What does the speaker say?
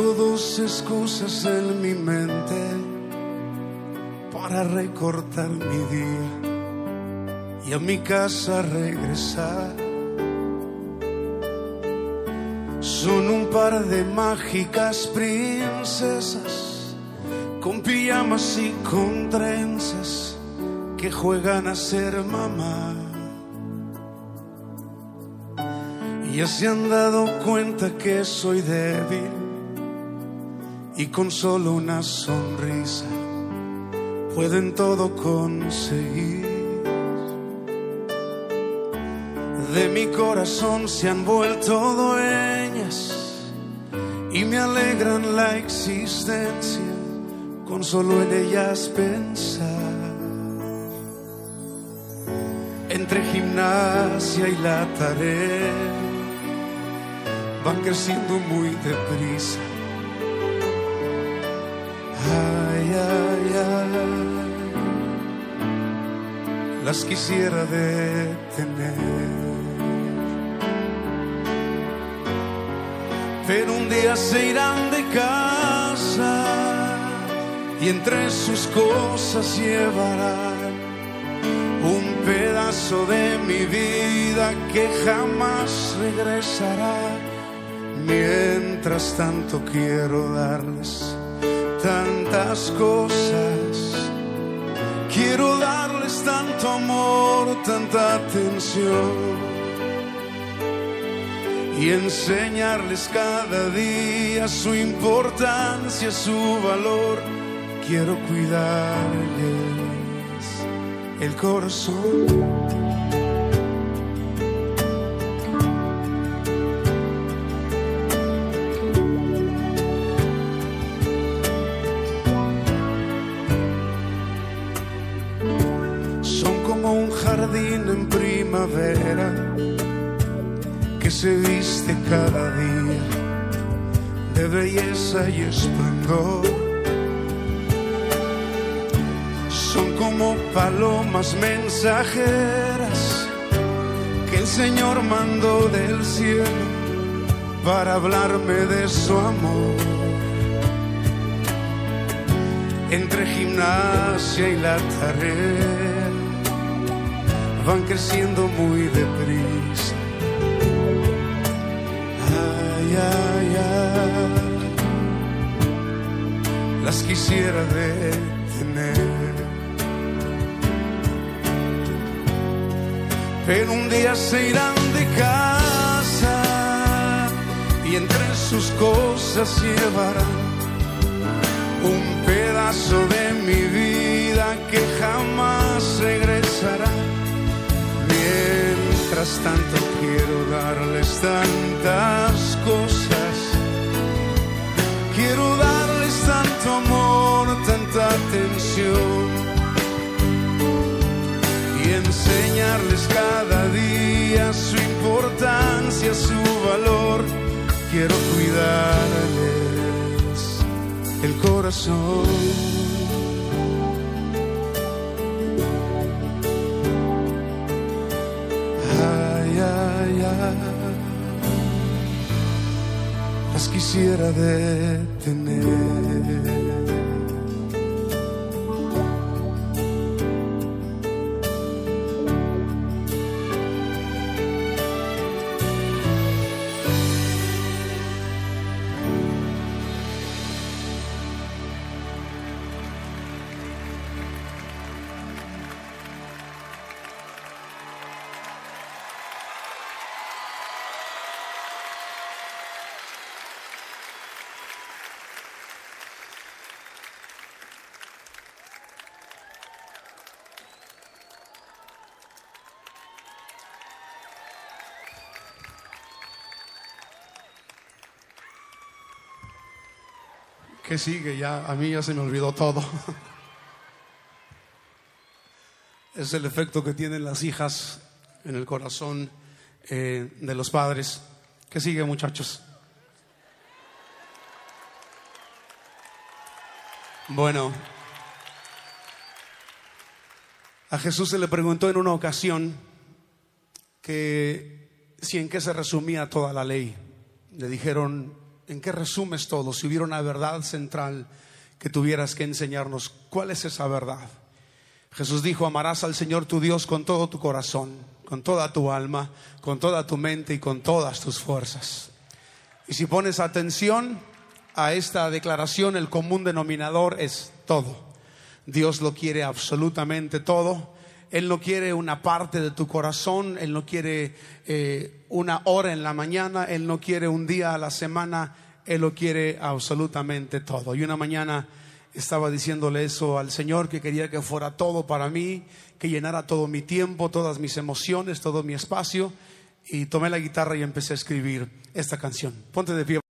Tengo dos excusas en mi mente para recortar mi día y a mi casa regresar. Son un par de mágicas princesas con pijamas y con trenzas que juegan a ser mamá. Ya se han dado cuenta que soy débil y con solo una sonrisa pueden todo conseguir. De mi corazón se han vuelto dueñas y me alegran la existencia con solo en ellas pensar. Entre gimnasia y la tarea van creciendo muy deprisa. Ay, ay, ay, las quisiera detener, pero un día se irán de casa y entre sus cosas llevarán un pedazo de mi vida que jamás regresará. Mientras tanto quiero darles tantas cosas, quiero darles tanto amor, tanta atención y enseñarles cada día su importancia, su valor. Quiero cuidarles el corazón. En primavera que se viste cada día de belleza y esplendor. Son como palomas mensajeras que el Señor mandó del cielo para hablarme de su amor. Entre gimnasia y la tarea van creciendo muy deprisa. Ay, ay, ay, las quisiera detener, pero un día se irán de casa y entre sus cosas llevarán un pedazo de mi vida que jamás regresará. Mientras tanto quiero darles tantas cosas, quiero darles tanto amor, tanta atención y enseñarles cada día su importancia, su valor. Quiero cuidarles el corazón. Las quisiera detener. ¿Qué sigue? Ya, a mí ya se me olvidó todo. Es el efecto que tienen las hijas en el corazón de los padres. ¿Qué sigue, muchachos? Bueno, a Jesús se le preguntó en una ocasión que si en qué se resumía toda la ley. Le dijeron ¿En qué resumes todo? Si hubiera una verdad central que tuvieras que enseñarnos, ¿cuál es esa verdad? Jesús dijo: amarás al Señor tu Dios con todo tu corazón, con toda tu alma, con toda tu mente y con todas tus fuerzas. Y si pones atención a esta declaración, el común denominador es todo. Dios lo quiere absolutamente todo. Él no quiere una parte de tu corazón, Él no quiere una hora en la mañana, Él no quiere un día a la semana, Él lo quiere absolutamente todo. Y una mañana estaba diciéndole eso al Señor, que quería que fuera todo para mí, que llenara todo mi tiempo, todas mis emociones, todo mi espacio. Y tomé la guitarra y empecé a escribir esta canción. Ponte de pie.